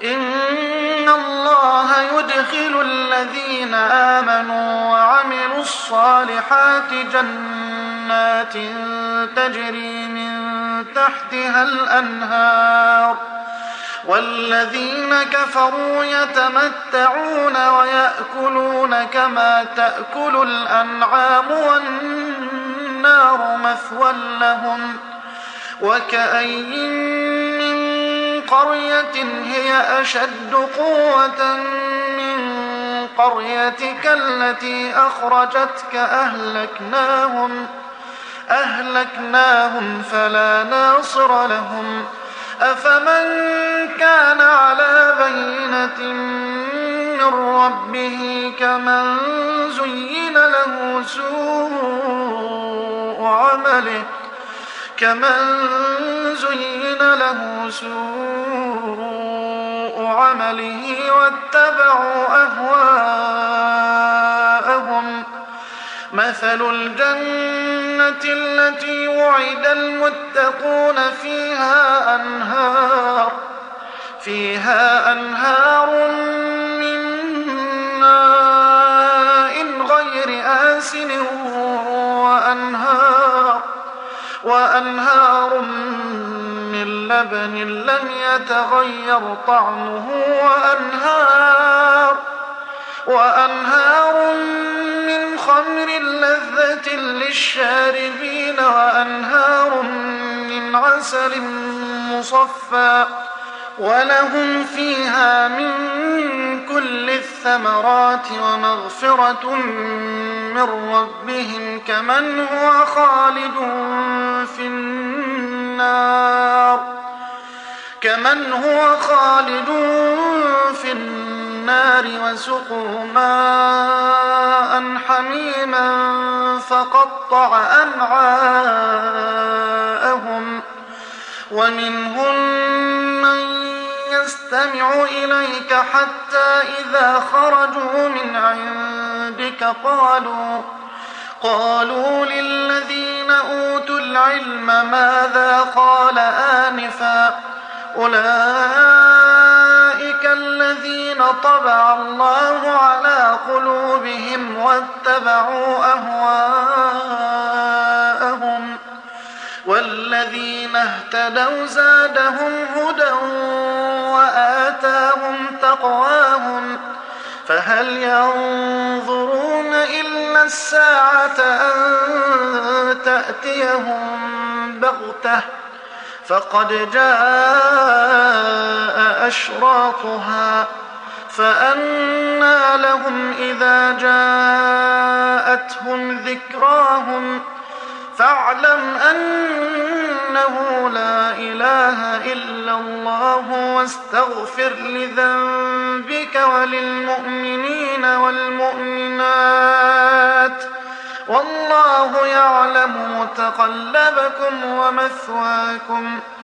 إن الله يدخل الذين آمنوا وعملوا الصالحات جنات تجري من تحتها الأنهار، والذين كفروا يتمتعون ويأكلون كما تأكل الأنعام والنار مثوى لهم. وكأين من قرية هي أشد قوة من قريتك التي أخرجتك أهلكناهم فلا ناصر لهم. أفمن كان على بينة من ربه كمن زين له سوء عمله واتبعوا أهواءهم. مثل الجنة التي وعد المتقون فيها أنهار من ماء غير آسن وأنهار من لبن لم يتغير طعمه وأنهار من خمر لذة للشاربين وأنهار من عسل مصفى ولهم فيها من كل الثمرات ومغفرة من ربهم كمن هو خالد في النار وسقوا ماء حميما فقطع أمعاءهم. ومنهم من يستمع إليك حتى إذا خرجوا من عندك قالوا للذين أوتوا العلم ماذا قال آنفا أولئك الذين طبع الله على قلوبهم واتبعوا أهواءهم. والذين اهتدوا زادهم هدى وآتاهم تقواهم. فهل ينظرون إلا الساعة أن تأتيهم بغتة فقد جاء أشراطها فأنى لهم إذا جاءتهم ذكراهم. فاعلم أنه لا إله إلا الله واستغفر لذنبك وللمؤمنين والمؤمنات والله يعلم متقلبكم ومثواكم.